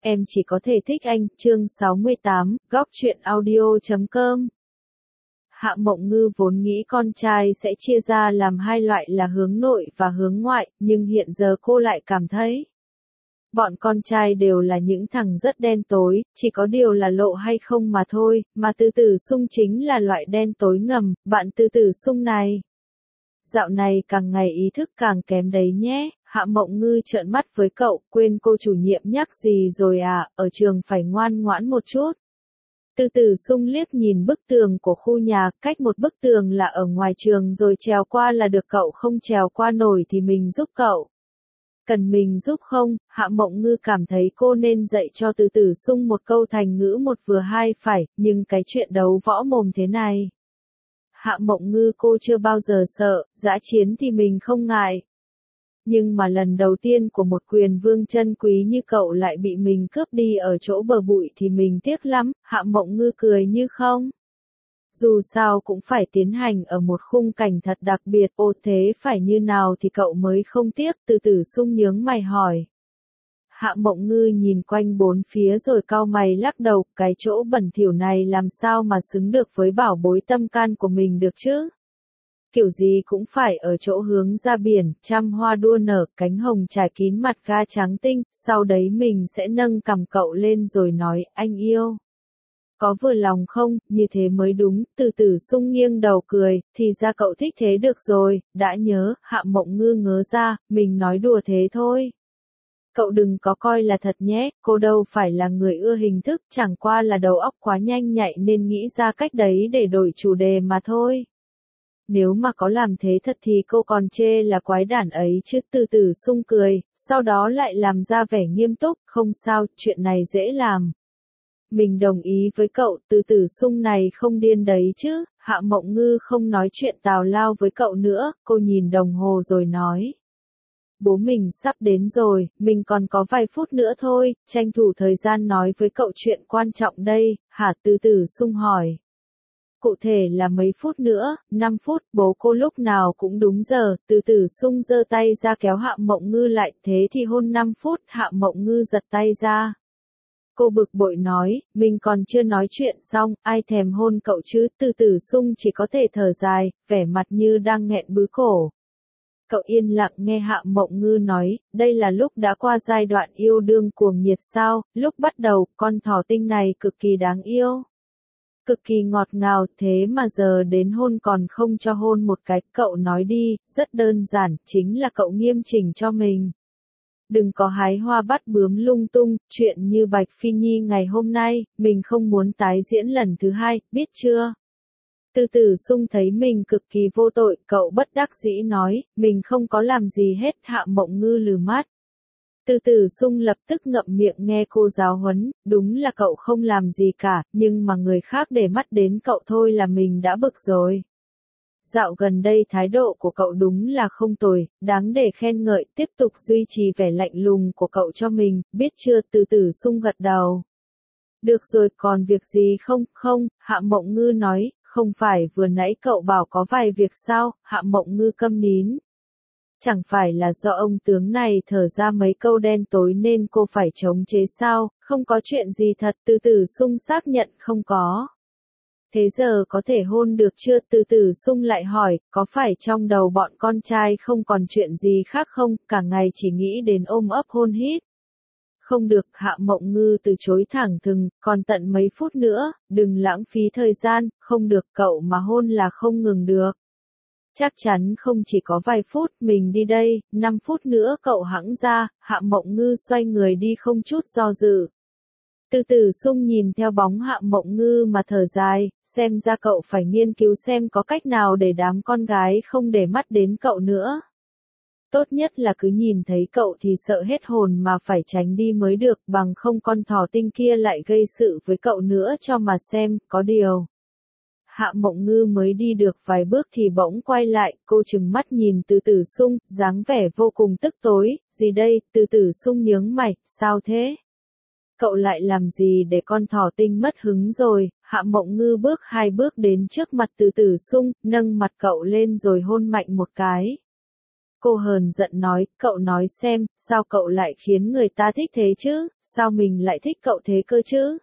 em chỉ có thể thích anh, chương 68, góc truyện audio.com. Hạ Mộng Ngư vốn nghĩ con trai sẽ chia ra làm hai loại là hướng nội và hướng ngoại, nhưng hiện giờ cô lại cảm thấy bọn con trai đều là những thằng rất đen tối, chỉ có điều là lộ hay không mà thôi, mà Từ Tử Sung chính là loại đen tối ngầm, bạn Từ Tử Sung này. Dạo này càng ngày ý thức càng kém đấy nhé. Hạ Mộng Ngư trợn mắt với cậu, quên cô chủ nhiệm nhắc gì rồi à, ở trường phải ngoan ngoãn một chút. Từ Tử Sung liếc nhìn bức tường của khu nhà, cách một bức tường là ở ngoài trường rồi trèo qua là được, cậu không trèo qua nổi thì mình giúp cậu. Cần mình giúp không? Hạ Mộng Ngư cảm thấy cô nên dạy cho Từ Tử Sung một câu thành ngữ một vừa hai phải, nhưng cái chuyện đấu võ mồm thế này. Hạ Mộng Ngư cô chưa bao giờ sợ, dã chiến thì mình không ngại. Nhưng mà lần đầu tiên của một quyền vương chân quý như cậu lại bị mình cướp đi ở chỗ bờ bụi thì mình tiếc lắm. Hạ Mộng Ngư cười như không. Dù sao cũng phải tiến hành ở một khung cảnh thật đặc biệt, ô thế phải như nào thì cậu mới không tiếc. Từ Tử Sung nhướng mày hỏi. Hạ Mộng Ngư nhìn quanh bốn phía rồi cau mày lắc đầu, cái chỗ bẩn thỉu này làm sao mà xứng được với bảo bối tâm can của mình được chứ? Kiểu gì cũng phải ở chỗ hướng ra biển, trăm hoa đua nở, cánh hồng trải kín mặt ga trắng tinh, sau đấy mình sẽ nâng cằm cậu lên rồi nói, anh yêu. Có vừa lòng không, như thế mới đúng. Từ Tử Sung nghiêng đầu cười, thì ra cậu thích thế được rồi, đã nhớ. Hạ Mộng Ngư ngớ ra, mình nói đùa thế thôi. Cậu đừng có coi là thật nhé, cô đâu phải là người ưa hình thức, chẳng qua là đầu óc quá nhanh nhạy nên nghĩ ra cách đấy để đổi chủ đề mà thôi. Nếu mà có làm thế thật thì cô còn chê là quái đản ấy chứ. Từ Tử Sung cười, sau đó lại làm ra vẻ nghiêm túc, không sao, chuyện này dễ làm. Mình đồng ý với cậu, Từ Tử Sung này không điên đấy chứ. Hạ Mộng Ngư không nói chuyện tào lao với cậu nữa, cô nhìn đồng hồ rồi nói. Bố mình sắp đến rồi, mình còn có vài phút nữa thôi, tranh thủ thời gian nói với cậu chuyện quan trọng đây. Hả? Từ Tử Sung hỏi. Cụ thể là mấy phút nữa, 5 phút, bố cô lúc nào cũng đúng giờ. Từ Tử Sung giơ tay ra kéo Hạ Mộng Ngư lại, thế thì hôn 5 phút. Hạ Mộng Ngư giật tay ra. Cô bực bội nói, mình còn chưa nói chuyện xong, ai thèm hôn cậu chứ. Từ Tử Sung chỉ có thể thở dài, vẻ mặt như đang nghẹn bứ cổ. Cậu yên lặng nghe Hạ Mộng Ngư nói, đây là lúc đã qua giai đoạn yêu đương cuồng nhiệt sao. Lúc bắt đầu, con thỏ tinh này cực kỳ đáng yêu. Cực kỳ ngọt ngào, thế mà giờ đến hôn còn không cho hôn một cái. Cậu nói đi, rất đơn giản, chính là cậu nghiêm chỉnh cho mình. Đừng có hái hoa bắt bướm lung tung, chuyện như Bạch Phi Nhi ngày hôm nay, mình không muốn tái diễn lần thứ hai, biết chưa? Từ Tử Sung thấy mình cực kỳ vô tội, cậu bất đắc dĩ nói, mình không có làm gì hết. Hạ Mộng Ngư lừ mắt. Từ Tử Sung lập tức ngậm miệng nghe cô giáo huấn, đúng là cậu không làm gì cả, nhưng mà người khác để mắt đến cậu thôi là mình đã bực rồi. Dạo gần đây thái độ của cậu đúng là không tồi, đáng để khen ngợi, tiếp tục duy trì vẻ lạnh lùng của cậu cho mình, biết chưa? Từ Tử Sung gật đầu. Được rồi, còn việc gì không? Không, Hạ Mộng Ngư nói, không phải vừa nãy cậu bảo có vài việc sao? Hạ Mộng Ngư câm nín. Chẳng phải là do ông tướng này thở ra mấy câu đen tối nên cô phải chống chế sao? Không có chuyện gì thật. Từ Tử Sung xác nhận không có. Thế giờ có thể hôn được chưa? Từ Tử Sung lại hỏi, có phải trong đầu bọn con trai không còn chuyện gì khác không? Cả ngày chỉ nghĩ đến ôm ấp hôn hít. Không được. Hạ Mộng Ngư từ chối thẳng thừng, còn tận mấy phút nữa, đừng lãng phí thời gian. Không được, cậu mà hôn là không ngừng được. Chắc chắn không chỉ có vài phút, mình đi đây. 5 phút nữa cậu hẵng ra. Hạ Mộng Ngư xoay người đi không chút do dự. Từ Tử Sung nhìn theo bóng Hạ Mộng Ngư mà thở dài, xem ra cậu phải nghiên cứu xem có cách nào để đám con gái không để mắt đến cậu nữa. Tốt nhất là cứ nhìn thấy cậu thì sợ hết hồn mà phải tránh đi mới được, bằng không con thỏ tinh kia lại gây sự với cậu nữa cho mà xem. Có điều. Hạ Mộng Ngư mới đi được vài bước thì bỗng quay lại, cô trừng mắt nhìn Từ Tử Sung, dáng vẻ vô cùng tức tối. Gì đây? Từ Tử Sung nhướng mày, sao thế? Cậu lại làm gì để con thỏ tinh mất hứng rồi? Hạ Mộng Ngư bước 2 bước đến trước mặt Từ Tử Sung, nâng mặt cậu lên rồi hôn mạnh một cái. Cô hờn giận nói, cậu nói xem, sao cậu lại khiến người ta thích thế chứ, sao mình lại thích cậu thế cơ chứ?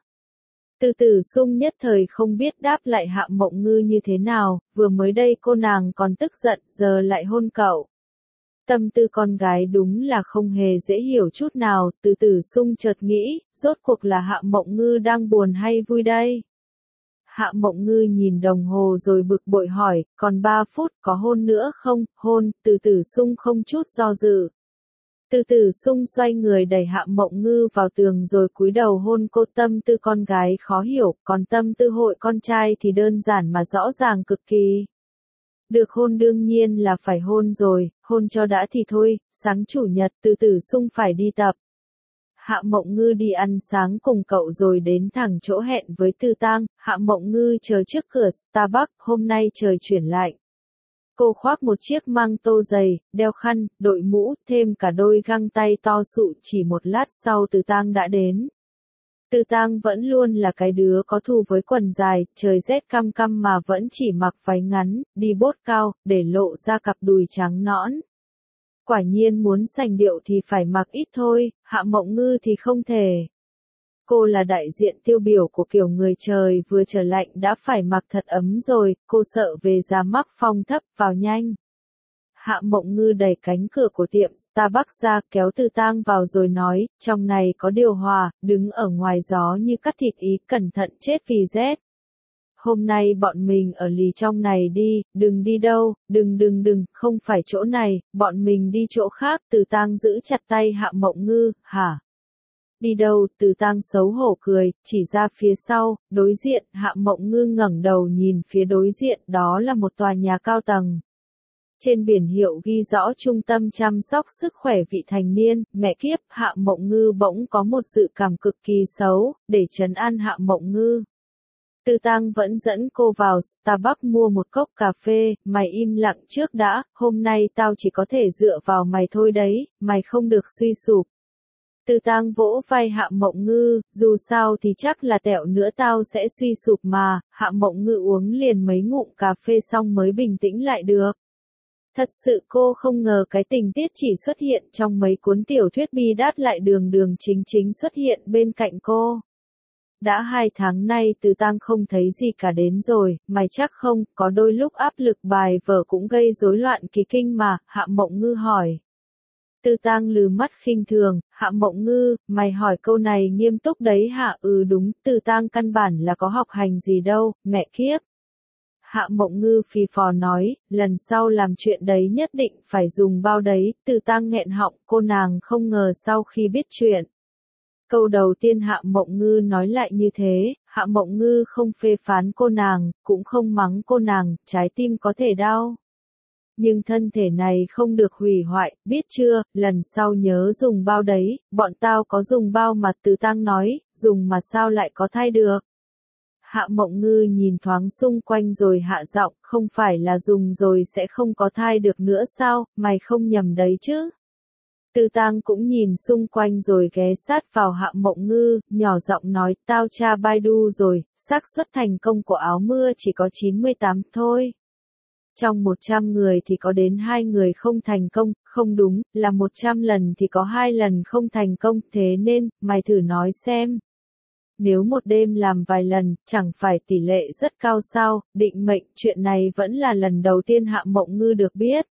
Từ Tử Sung nhất thời không biết đáp lại Hạ Mộng Ngư như thế nào, vừa mới đây cô nàng còn tức giận, giờ lại hôn cậu. Tâm tư con gái đúng là không hề dễ hiểu chút nào, Từ Tử Sung chợt nghĩ, rốt cuộc là Hạ Mộng Ngư đang buồn hay vui đây? Hạ Mộng Ngư nhìn đồng hồ rồi bực bội hỏi, còn 3 phút có hôn nữa không? Hôn, Từ Tử Sung không chút do dự. Từ Tử Sung xoay người đẩy Hạ Mộng Ngư vào tường rồi cúi đầu hôn cô. Tâm tư con gái khó hiểu, còn tâm tư hội con trai thì đơn giản mà rõ ràng cực kỳ. Được hôn đương nhiên là phải hôn rồi, hôn cho đã thì thôi, sáng chủ nhật Từ Tử Sung phải đi tập. Hạ Mộng Ngư đi ăn sáng cùng cậu rồi đến thẳng chỗ hẹn với Từ Tang. Hạ Mộng Ngư chờ trước cửa Starbucks, hôm nay trời chuyển lạnh. Cô khoác một chiếc măng tô dày, đeo khăn, đội mũ, thêm cả đôi găng tay to sụ. Chỉ một lát sau Từ Tang đã đến. Từ Tang vẫn luôn là cái đứa có thù với quần dài, trời rét căm căm mà vẫn chỉ mặc váy ngắn, đi bốt cao, để lộ ra cặp đùi trắng nõn. Quả nhiên muốn sành điệu thì phải mặc ít thôi, Hạ Mộng Ngư thì không thể. Cô là đại diện tiêu biểu của kiểu người trời vừa trở lạnh đã phải mặc thật ấm rồi, cô sợ về giá mắc phong thấp, vào nhanh. Hạ Mộng Ngư đẩy cánh cửa của tiệm Starbucks ra, kéo Từ Tang vào rồi nói, trong này có điều hòa, đứng ở ngoài gió như cắt thịt ý, cẩn thận chết vì rét. Hôm nay bọn mình ở lì trong này đi, đừng đi đâu, đừng, không phải chỗ này, bọn mình đi chỗ khác. Từ Tang giữ chặt tay Hạ Mộng Ngư, hả? Đi đâu? Từ Tang xấu hổ cười, chỉ ra phía sau, đối diện. Hạ Mộng Ngư ngẩng đầu nhìn phía đối diện, đó là một tòa nhà cao tầng. Trên biển hiệu ghi rõ trung tâm chăm sóc sức khỏe vị thành niên. Mẹ kiếp, Hạ Mộng Ngư bỗng có một dự cảm cực kỳ xấu, để trấn an Hạ Mộng Ngư. Từ Tang vẫn dẫn cô vào Starbucks mua một cốc cà phê, mày im lặng trước đã, hôm nay tao chỉ có thể dựa vào mày thôi đấy, mày không được suy sụp. Từ Tang vỗ vai Hạ Mộng Ngư, dù sao thì chắc là tẹo nữa tao sẽ suy sụp mà. Hạ Mộng Ngư uống liền mấy ngụm cà phê xong mới bình tĩnh lại được. Thật sự cô không ngờ cái tình tiết chỉ xuất hiện trong mấy cuốn tiểu thuyết bi đát lại đường chính xuất hiện bên cạnh cô. Đã 2 tháng nay Từ Tang không thấy gì cả đến rồi, mày chắc không, có đôi lúc áp lực bài vở cũng gây rối loạn kỳ kinh mà, Hạ Mộng Ngư hỏi. Từ Tang lừ mắt khinh thường, Hạ Mộng Ngư, mày hỏi câu này nghiêm túc đấy hả? Ừ đúng, Từ Tang căn bản là có học hành gì đâu, mẹ kiếp. Hạ Mộng Ngư phì phò nói, lần sau làm chuyện đấy nhất định phải dùng bao đấy. Từ Tang nghẹn họng, cô nàng không ngờ sau khi biết chuyện. Câu đầu tiên Hạ Mộng Ngư nói lại như thế, Hạ Mộng Ngư không phê phán cô nàng, cũng không mắng cô nàng, trái tim có thể đau. Nhưng thân thể này không được hủy hoại, biết chưa, lần sau nhớ dùng bao đấy, bọn tao có dùng bao mà. Từ Tang nói, dùng mà sao lại có thai được. Hạ Mộng Ngư nhìn thoáng xung quanh rồi hạ giọng, không phải là dùng rồi sẽ không có thai được nữa sao, mày không nhầm đấy chứ. Từ Tang cũng nhìn xung quanh rồi ghé sát vào Hạ Mộng Ngư, nhỏ giọng nói, tao tra Baidu rồi, xác suất thành công của áo mưa chỉ có 98 thôi. Trong 100 người thì có đến 2 người không thành công, không đúng, là 100 lần thì có 2 lần không thành công, thế nên, mày thử nói xem. Nếu một đêm làm vài lần, chẳng phải tỷ lệ rất cao sao? Định mệnh, chuyện này vẫn là lần đầu tiên Hạ Mộng Ngư được biết.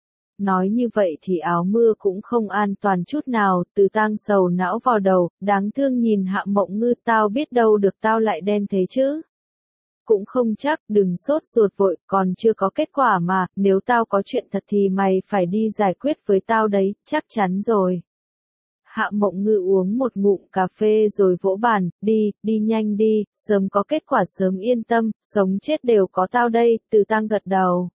Nói như vậy thì áo mưa cũng không an toàn chút nào. Từ Tang sầu não vào đầu, đáng thương nhìn Hạ Mộng Ngư, tao biết đâu được tao lại đen thế chứ. Cũng không chắc, đừng sốt ruột vội, còn chưa có kết quả mà, nếu tao có chuyện thật thì mày phải đi giải quyết với tao đấy, chắc chắn rồi. Hạ Mộng Ngư uống một ngụm cà phê rồi vỗ bàn, đi nhanh đi, sớm có kết quả sớm yên tâm, sống chết đều có tao đây. Từ Tang gật đầu.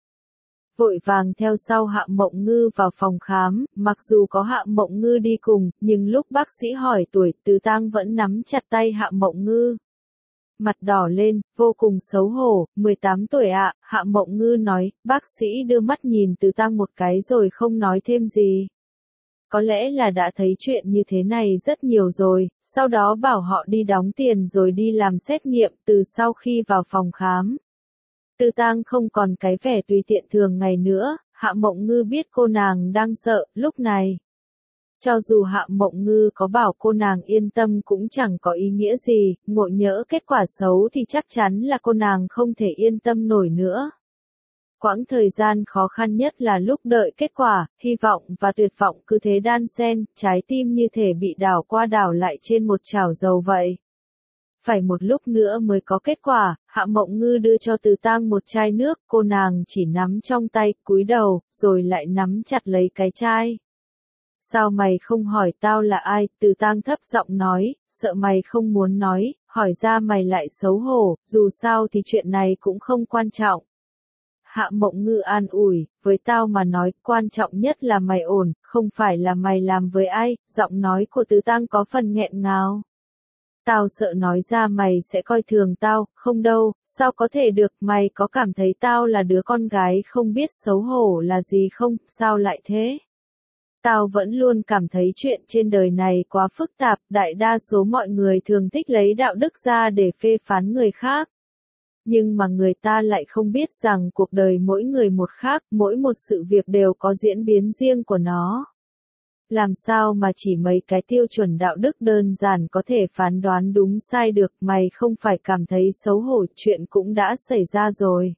Vội vàng theo sau Hạ Mộng Ngư vào phòng khám, mặc dù có Hạ Mộng Ngư đi cùng, nhưng lúc bác sĩ hỏi tuổi, Từ Tang vẫn nắm chặt tay Hạ Mộng Ngư. Mặt đỏ lên, vô cùng xấu hổ, 18 tuổi ạ, Hạ Mộng Ngư nói. Bác sĩ đưa mắt nhìn Từ Tang một cái rồi không nói thêm gì. Có lẽ là đã thấy chuyện như thế này rất nhiều rồi, sau đó bảo họ đi đóng tiền rồi đi làm xét nghiệm. Từ sau khi vào phòng khám, Từ Tang không còn cái vẻ tùy tiện thường ngày nữa, Hạ Mộng Ngư biết cô nàng đang sợ, lúc này. Cho dù Hạ Mộng Ngư có bảo cô nàng yên tâm cũng chẳng có ý nghĩa gì, ngộ nhỡ kết quả xấu thì chắc chắn là cô nàng không thể yên tâm nổi nữa. Quãng thời gian khó khăn nhất là lúc đợi kết quả, hy vọng và tuyệt vọng cứ thế đan xen, trái tim như thể bị đảo qua đảo lại trên một chảo dầu vậy. Phải một lúc nữa mới có kết quả, Hạ Mộng Ngư đưa cho Từ Tang một chai nước, cô nàng chỉ nắm trong tay, cúi đầu, rồi lại nắm chặt lấy cái chai. Sao mày không hỏi tao là ai? Từ Tang thấp giọng nói, sợ mày không muốn nói, hỏi ra mày lại xấu hổ, dù sao thì chuyện này cũng không quan trọng. Hạ Mộng Ngư an ủi, với tao mà nói, quan trọng nhất là mày ổn, không phải là mày làm với ai, giọng nói của Từ Tang có phần nghẹn ngào. Tao sợ nói ra mày sẽ coi thường tao, không đâu, sao có thể được, mày có cảm thấy tao là đứa con gái không biết xấu hổ là gì không, sao lại thế? Tao vẫn luôn cảm thấy chuyện trên đời này quá phức tạp, đại đa số mọi người thường thích lấy đạo đức ra để phê phán người khác. Nhưng mà người ta lại không biết rằng cuộc đời mỗi người một khác, mỗi một sự việc đều có diễn biến riêng của nó. Làm sao mà chỉ mấy cái tiêu chuẩn đạo đức đơn giản có thể phán đoán đúng sai được, mày không phải cảm thấy xấu hổ, chuyện cũng đã xảy ra rồi.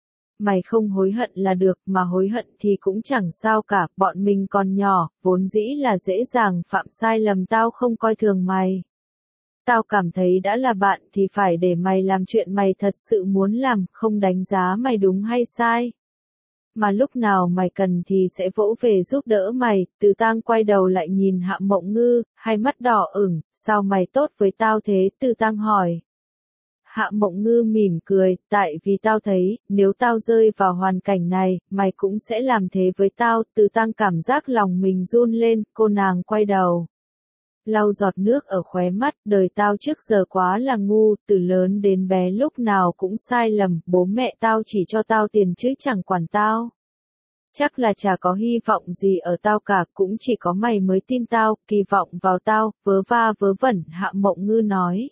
Mày không hối hận là được, mà hối hận thì cũng chẳng sao cả, bọn mình còn nhỏ, vốn dĩ là dễ dàng phạm sai lầm, tao không coi thường mày. Tao cảm thấy đã là bạn thì phải để mày làm chuyện mày thật sự muốn làm, không đánh giá mày đúng hay sai. Mà lúc nào mày cần thì sẽ vỗ về giúp đỡ mày. Từ Tang quay đầu lại nhìn Hạ Mộng Ngư, hai mắt đỏ ửng, sao mày tốt với tao thế? Từ Tang hỏi. Hạ Mộng Ngư mỉm cười, tại vì tao thấy, nếu tao rơi vào hoàn cảnh này, mày cũng sẽ làm thế với tao. Từ Tang cảm giác lòng mình run lên, cô nàng quay đầu. Lau giọt nước ở khóe mắt, đời tao trước giờ quá là ngu, từ lớn đến bé lúc nào cũng sai lầm, bố mẹ tao chỉ cho tao tiền chứ chẳng quản tao. Chắc là chả có hy vọng gì ở tao cả, cũng chỉ có mày mới tin tao, kỳ vọng vào tao, vớ va vớ vẩn, Hạ Mộng Ngư nói.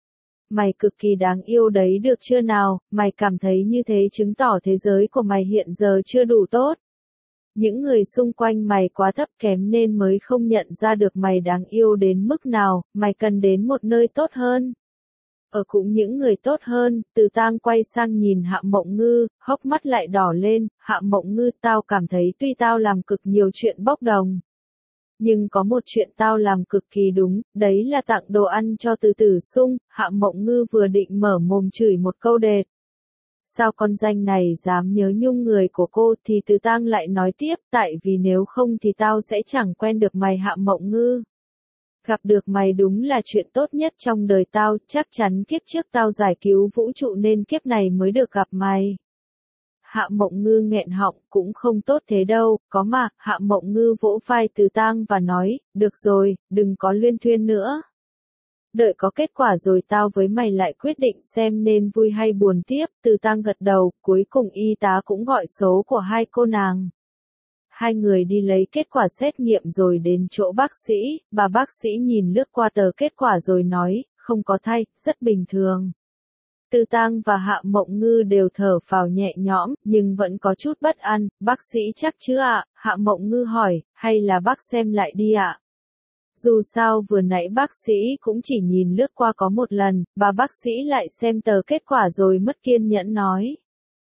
Mày cực kỳ đáng yêu đấy được chưa nào, mày cảm thấy như thế chứng tỏ thế giới của mày hiện giờ chưa đủ tốt. Những người xung quanh mày quá thấp kém nên mới không nhận ra được mày đáng yêu đến mức nào, mày cần đến một nơi tốt hơn. Ở cũng những người tốt hơn. Từ Tang quay sang nhìn Hạ Mộng Ngư, hốc mắt lại đỏ lên. Hạ Mộng Ngư, tao cảm thấy tuy tao làm cực nhiều chuyện bốc đồng, nhưng có một chuyện tao làm cực kỳ đúng, đấy là tặng đồ ăn cho Từ Tử Sung. Hạ Mộng Ngư vừa định mở mồm chửi một câu đệt. Sao con danh này dám nhớ nhung người của cô, thì Từ Tang lại nói tiếp, tại vì nếu không thì tao sẽ chẳng quen được mày. Hạ Mộng Ngư. Gặp được mày đúng là chuyện tốt nhất trong đời tao, chắc chắn kiếp trước tao giải cứu vũ trụ nên kiếp này mới được gặp mày. Hạ Mộng Ngư nghẹn họng, cũng không tốt thế đâu, có mà. Hạ Mộng Ngư vỗ vai Từ Tang và nói, được rồi, đừng có luyên thuyên nữa. Đợi có kết quả rồi tao với mày lại quyết định xem nên vui hay buồn tiếp. Từ Tang gật đầu, cuối cùng y tá cũng gọi số của hai cô nàng. Hai người đi lấy kết quả xét nghiệm rồi đến chỗ bác sĩ, bà bác sĩ nhìn lướt qua tờ kết quả rồi nói, không có thai, rất bình thường. Từ Tang và Hạ Mộng Ngư đều thở phào nhẹ nhõm, nhưng vẫn có chút bất an. Bác sĩ chắc chứ ạ? Hạ Mộng Ngư hỏi, hay là bác xem lại đi ạ? Dù sao vừa nãy bác sĩ cũng chỉ nhìn lướt qua có một lần, bà bác sĩ lại xem tờ kết quả rồi mất kiên nhẫn nói.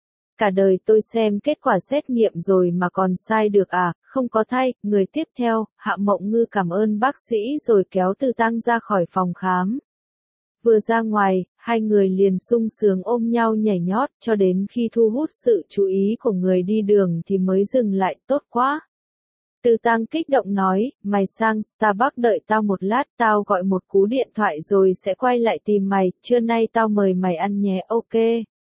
Cả đời tôi xem kết quả xét nghiệm rồi mà còn sai được à, không có thai. Người tiếp theo. Hạ Mộng Ngư cảm ơn bác sĩ rồi kéo Từ Tang ra khỏi phòng khám. Vừa ra ngoài, hai người liền sung sướng ôm nhau nhảy nhót, cho đến khi thu hút sự chú ý của người đi đường thì mới dừng lại. Tốt quá. Từ Tang kích động nói, mày sang Starbucks đợi tao một lát, tao gọi một cú điện thoại rồi sẽ quay lại tìm mày, trưa nay tao mời mày ăn nhé. Ok.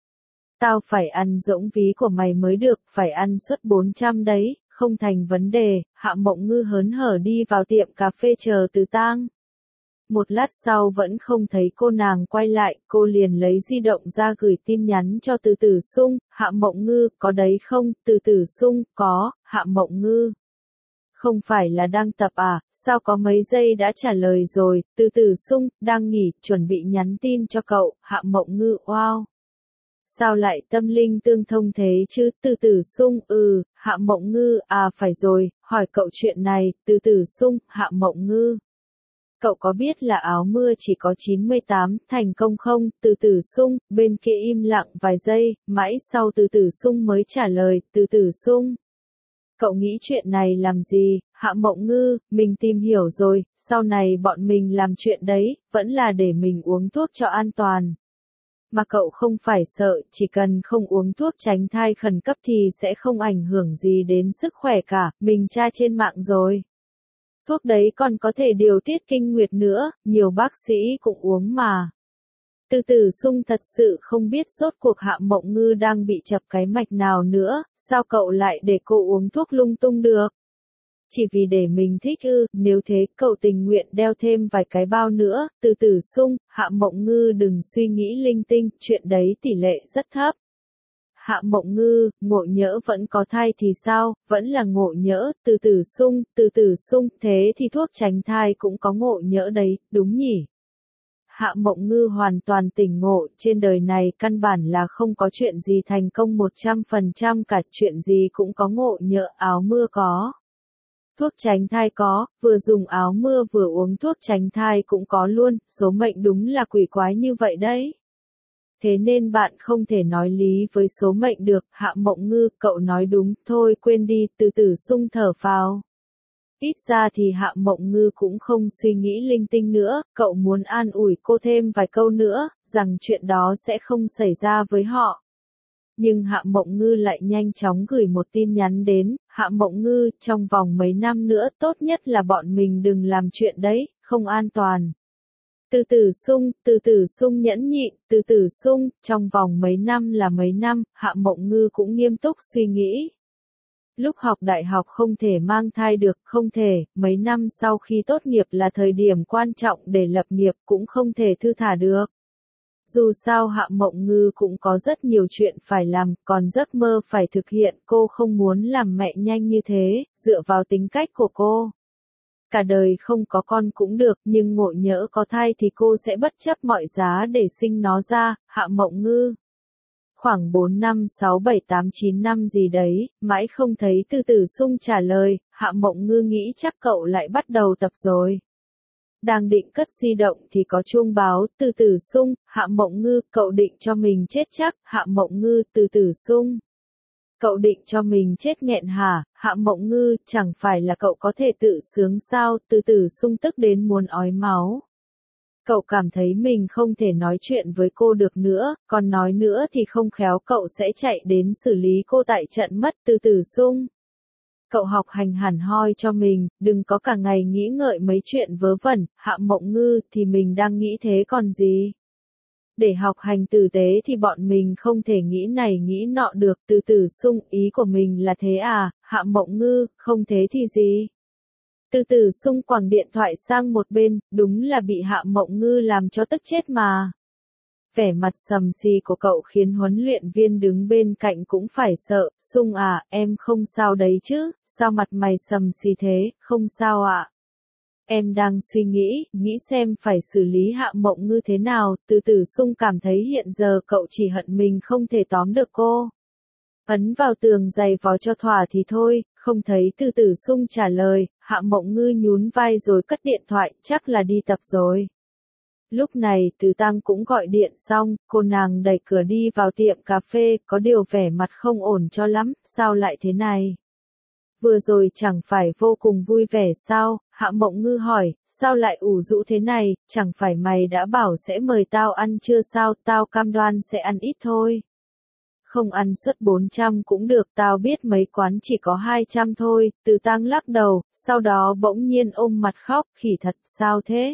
Tao phải ăn rỗng ví của mày mới được, phải ăn suất 400 đấy, không thành vấn đề. Hạ Mộng Ngư hớn hở đi vào tiệm cà phê chờ Từ Tang. Một lát sau vẫn không thấy cô nàng quay lại, cô liền lấy di động ra gửi tin nhắn cho Từ Tử Sung. Hạ Mộng Ngư, có đấy không? Từ Tử Sung, có. Hạ Mộng Ngư. Không phải là đang tập à, sao có mấy giây đã trả lời rồi. Từ Tử Sung, đang nghỉ, chuẩn bị nhắn tin cho cậu. Hạ Mộng Ngư, wow. sao lại tâm linh tương thông thế chứ, Từ Tử Sung, Hạ Mộng Ngư, phải rồi, hỏi cậu chuyện này, Từ Tử Sung, Hạ Mộng Ngư. Cậu có biết là áo mưa chỉ có 98 thành công không? Từ Tử Sung, bên kia im lặng vài giây, mãi sau Từ Tử Sung mới trả lời, Từ Tử Sung. Cậu nghĩ chuyện này làm gì? Hạ Mộng Ngư, mình tìm hiểu rồi, sau này bọn mình làm chuyện đấy, vẫn là để mình uống thuốc cho an toàn. Mà cậu không phải sợ, chỉ cần không uống thuốc tránh thai khẩn cấp thì sẽ không ảnh hưởng gì đến sức khỏe cả, mình tra trên mạng rồi. Thuốc đấy còn có thể điều tiết kinh nguyệt nữa, nhiều bác sĩ cũng uống mà. Từ Tử Sung thật sự không biết rốt cuộc Hạ Mộng Ngư đang bị chập cái mạch nào nữa, sao cậu lại để cô uống thuốc lung tung được? Chỉ vì để mình thích ư, nếu thế cậu tình nguyện đeo thêm vài cái bao nữa, Từ Tử Sung, Hạ Mộng Ngư đừng suy nghĩ linh tinh, chuyện đấy tỷ lệ rất thấp. Hạ Mộng Ngư, ngộ nhỡ vẫn có thai thì sao, vẫn là ngộ nhỡ, Từ Tử Sung, thế thì thuốc tránh thai cũng có ngộ nhỡ đấy, đúng nhỉ? Hạ Mộng Ngư hoàn toàn tỉnh ngộ, trên đời này căn bản là không có chuyện gì thành công 100% cả, chuyện gì cũng có ngộ nhỡ, áo mưa có. Thuốc tránh thai có, vừa dùng áo mưa vừa uống thuốc tránh thai cũng có luôn, số mệnh đúng là quỷ quái như vậy đấy. Thế nên bạn không thể nói lý với số mệnh được, Hạ Mộng Ngư, cậu nói đúng, thôi quên đi, Từ Tử Sung thở phào. Ít ra thì Hạ Mộng Ngư cũng không suy nghĩ linh tinh nữa, cậu muốn an ủi cô thêm vài câu nữa, rằng chuyện đó sẽ không xảy ra với họ. Nhưng Hạ Mộng Ngư lại nhanh chóng gửi một tin nhắn đến, Hạ Mộng Ngư, trong vòng mấy năm nữa tốt nhất là bọn mình đừng làm chuyện đấy, không an toàn. Từ Tử Sung nhẫn nhịn, Từ Tử Sung, trong vòng mấy năm là mấy năm, Hạ Mộng Ngư cũng nghiêm túc suy nghĩ. Lúc học đại học không thể mang thai được, không thể, mấy năm sau khi tốt nghiệp là thời điểm quan trọng để lập nghiệp cũng không thể thư thả được. Dù sao Hạ Mộng Ngư cũng có rất nhiều chuyện phải làm, còn giấc mơ phải thực hiện, cô không muốn làm mẹ nhanh như thế, dựa vào tính cách của cô. Cả đời không có con cũng được, nhưng ngộ nhỡ có thai thì cô sẽ bất chấp mọi giá để sinh nó ra, Hạ Mộng Ngư. Khoảng 4 năm 6 7 8 9 năm gì đấy, mãi không thấy Từ Tử Sung trả lời, Hạ Mộng Ngư nghĩ chắc cậu lại bắt đầu tập rồi. Đang định cất di động thì có chuông báo, Từ Tử Sung, Hạ Mộng Ngư, cậu định cho mình chết chắc, Hạ Mộng Ngư, Từ Tử Sung. Cậu định cho mình chết nghẹn hả, Hạ Mộng Ngư, chẳng phải là cậu có thể tự sướng sao, Từ Tử Sung tức đến muốn ói máu. Cậu cảm thấy mình không thể nói chuyện với cô được nữa, còn nói nữa thì không khéo cậu sẽ chạy đến xử lý cô tại trận mất, Từ Tử Sung. Cậu học hành hẳn hoi cho mình, đừng có cả ngày nghĩ ngợi mấy chuyện vớ vẩn, Hạ Mộng Ngư, thì mình đang nghĩ thế còn gì. Để học hành tử tế thì bọn mình không thể nghĩ này nghĩ nọ được, Từ Tử Sung, ý của mình là thế à, Hạ Mộng Ngư, không thế thì gì. Từ Tử Sung quẳng điện thoại sang một bên, đúng là bị Hạ Mộng Ngư làm cho tức chết mà. Vẻ mặt sầm xì của cậu khiến huấn luyện viên đứng bên cạnh cũng phải sợ, Sung à, em không sao đấy chứ, sao mặt mày sầm xì thế, không sao ạ. Em đang suy nghĩ xem phải xử lý Hạ Mộng Ngư thế nào, Từ Tử Sung cảm thấy hiện giờ cậu chỉ hận mình không thể tóm được cô. Ấn vào tường giày vò cho thỏa thì thôi, không thấy Từ Tử Sung trả lời, Hạ Mộng Ngư nhún vai rồi cất điện thoại, chắc là đi tập rồi. Lúc này Từ Tăng cũng gọi điện xong, cô nàng đẩy cửa đi vào tiệm cà phê, có điều vẻ mặt không ổn cho lắm, sao lại thế này? Vừa rồi chẳng phải vô cùng vui vẻ sao, Hạ Mộng Ngư hỏi, sao lại ủ rũ thế này, chẳng phải mày đã bảo sẽ mời tao ăn chưa sao, tao cam đoan sẽ ăn ít thôi. Không ăn suất 400 cũng được, tao biết mấy quán chỉ có 200 thôi, Từ Tăng lắc đầu, sau đó bỗng nhiên ôm mặt khóc, khỉ thật, sao thế?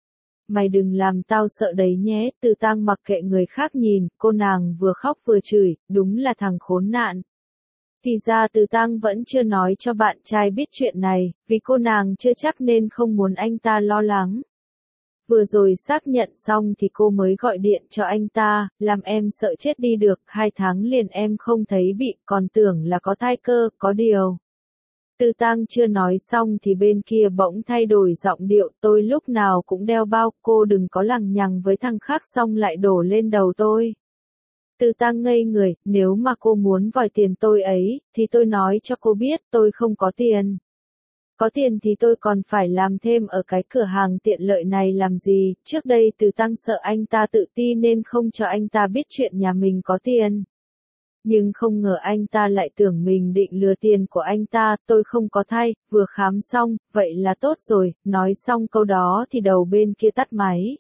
Mày đừng làm tao sợ đấy nhé, Từ Tăng mặc kệ người khác nhìn, cô nàng vừa khóc vừa chửi, đúng là thằng khốn nạn. Thì ra Từ Tăng vẫn chưa nói cho bạn trai biết chuyện này, vì cô nàng chưa chắc nên không muốn anh ta lo lắng. Vừa rồi xác nhận xong thì cô mới gọi điện cho anh ta, làm em sợ chết đi được, 2 tháng liền em không thấy bị, còn tưởng là có thai cơ, có điều. Từ Tăng chưa nói xong thì bên kia bỗng thay đổi giọng điệu, tôi lúc nào cũng đeo bao, cô đừng có lằng nhằng với thằng khác xong lại đổ lên đầu tôi. Từ Tăng ngây người, nếu mà cô muốn vòi tiền tôi ấy, thì tôi nói cho cô biết tôi không có tiền. Có tiền thì tôi còn phải làm thêm ở cái cửa hàng tiện lợi này làm gì, trước đây Từ Tăng sợ anh ta tự ti nên không cho anh ta biết chuyện nhà mình có tiền. Nhưng không ngờ anh ta lại tưởng mình định lừa tiền của anh ta, tôi không có thay, vừa khám xong, vậy là tốt rồi, nói xong câu đó thì đầu bên kia tắt máy.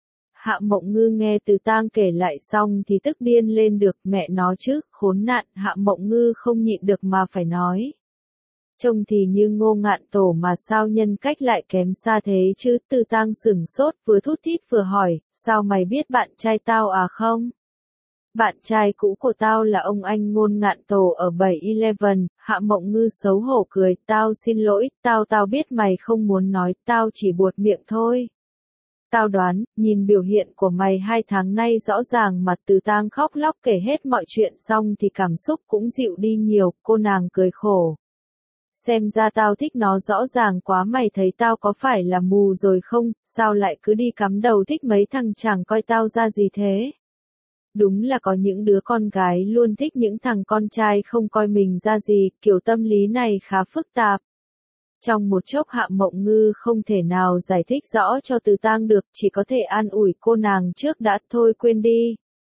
Hạ Mộng Ngư nghe Từ Tang kể lại xong thì tức điên lên được, mẹ nó chứ, khốn nạn, Hạ Mộng Ngư không nhịn được mà phải nói. Trông thì như Ngô Ngạn Tổ mà sao nhân cách lại kém xa thế chứ, Từ Tang sửng sốt vừa thút thít vừa hỏi, sao mày biết bạn trai tao à không? Bạn trai cũ của tao là ông anh Ngôn Ngạn Tổ ở 7-Eleven, Hạ Mộng Ngư xấu hổ cười, tao xin lỗi, tao biết mày không muốn nói, tao chỉ buột miệng thôi. Tao đoán, nhìn biểu hiện của mày 2 tháng nay rõ ràng mà. Từ Tang khóc lóc kể hết mọi chuyện xong thì cảm xúc cũng dịu đi nhiều, cô nàng cười khổ. Xem ra tao thích nó rõ ràng quá, mày thấy tao có phải là mù rồi không, sao lại cứ đi cắm đầu thích mấy thằng chàng coi tao ra gì thế? Đúng là có những đứa con gái luôn thích những thằng con trai không coi mình ra gì, kiểu tâm lý này khá phức tạp. Trong một chốc Hạ Mộng Ngư không thể nào giải thích rõ cho Từ Tang được, chỉ có thể an ủi cô nàng trước đã, thôi quên đi.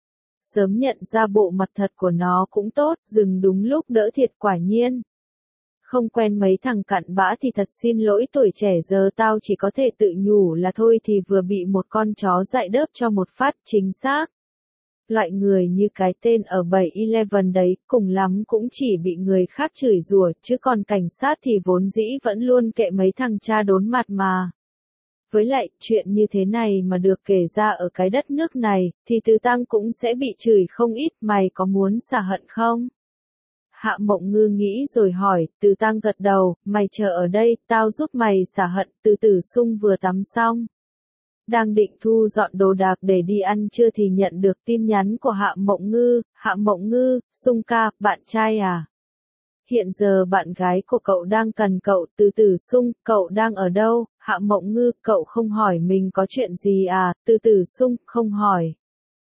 Sớm nhận ra bộ mặt thật của nó cũng tốt, dừng đúng lúc đỡ thiệt quả nhiên. Không quen mấy thằng cặn bã thì thật xin lỗi, tuổi trẻ giờ tao chỉ có thể tự nhủ là thôi thì vừa bị một con chó dại đớp cho một phát, chính xác. Loại người như cái tên ở 7-Eleven đấy, cùng lắm cũng chỉ bị người khác chửi rủa, chứ còn cảnh sát thì vốn dĩ vẫn luôn kệ mấy thằng cha đốn mặt mà. Với lại, chuyện như thế này mà được kể ra ở cái đất nước này, thì Từ Tang cũng sẽ bị chửi không ít, mày có muốn xả hận không? Hạ Mộng Ngư nghĩ rồi hỏi, Từ Tang gật đầu, mày chờ ở đây, tao giúp mày xả hận. Từ Tử Sung vừa tắm xong, đang định thu dọn đồ đạc để đi ăn trưa thì nhận được tin nhắn của Hạ Mộng Ngư, Sung ca, bạn trai à? Hiện giờ bạn gái của cậu đang cần cậu. Từ Tử Sung, cậu đang ở đâu? Hạ Mộng Ngư, cậu không hỏi mình có chuyện gì à? Từ Tử Sung, không hỏi.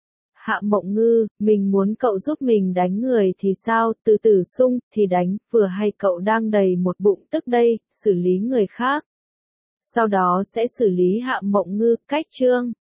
Hạ Mộng Ngư, mình muốn cậu giúp mình đánh người thì sao? Từ Tử Sung, thì đánh, vừa hay cậu đang đầy một bụng tức đây, xử lý người khác. Sau đó sẽ xử lý Hạ Mộng Ngư, cách chương.